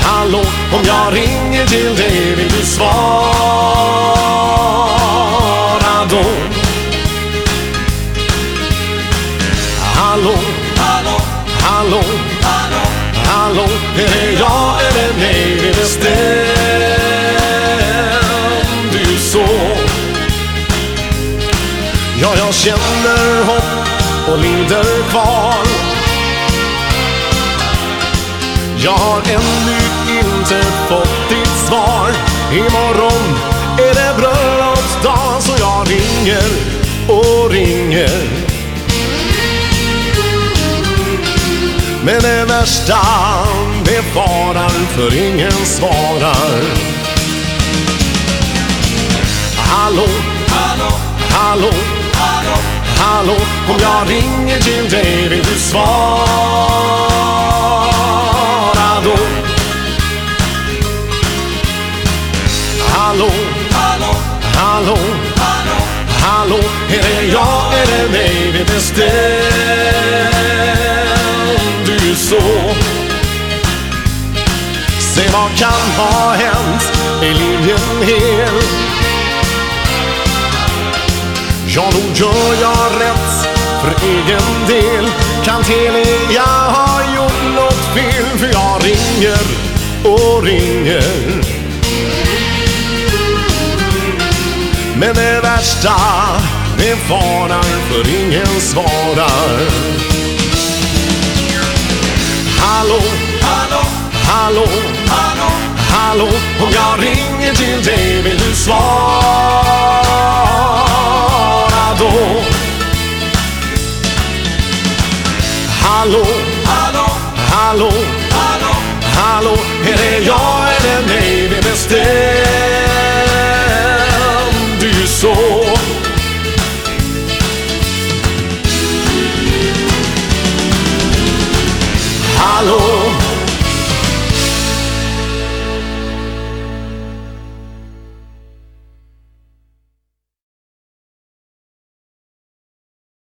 hallå, om jag ringer till dig vill du svara då? Hallå, hallå, hallå, hallå, hallå, är det ja eller nej? Det bestämde ju så. Ja, jag känner hopp och lider kvar. Jag har ännu inte fått ditt svar. Imorgon är det bröllopsdag, så jag ringer och ringer. Men det värsta befarar, för ingen svarar. Hallå, hallå, hallå, hallå, hallå, om jag ringer till dig vill du svara då? Hallå, hallå, hallå, hallå, hallå, är det ja eller nej? Det bestämde ju så. Se vad kan ha hänt, är linjen hel? Ja, nog gör jag rätt för egen del. Kan Telia ha gjort något fel? För jag ringer och ringer. Men det värsta befarar, för ingen svarar. Hallå, hallå, hallå, hallå, hallå, om jag ringer till dig vill du svara då? Hallå, hallå, hallå, hallå, hallå, är det ja eller nej? Det bestämmer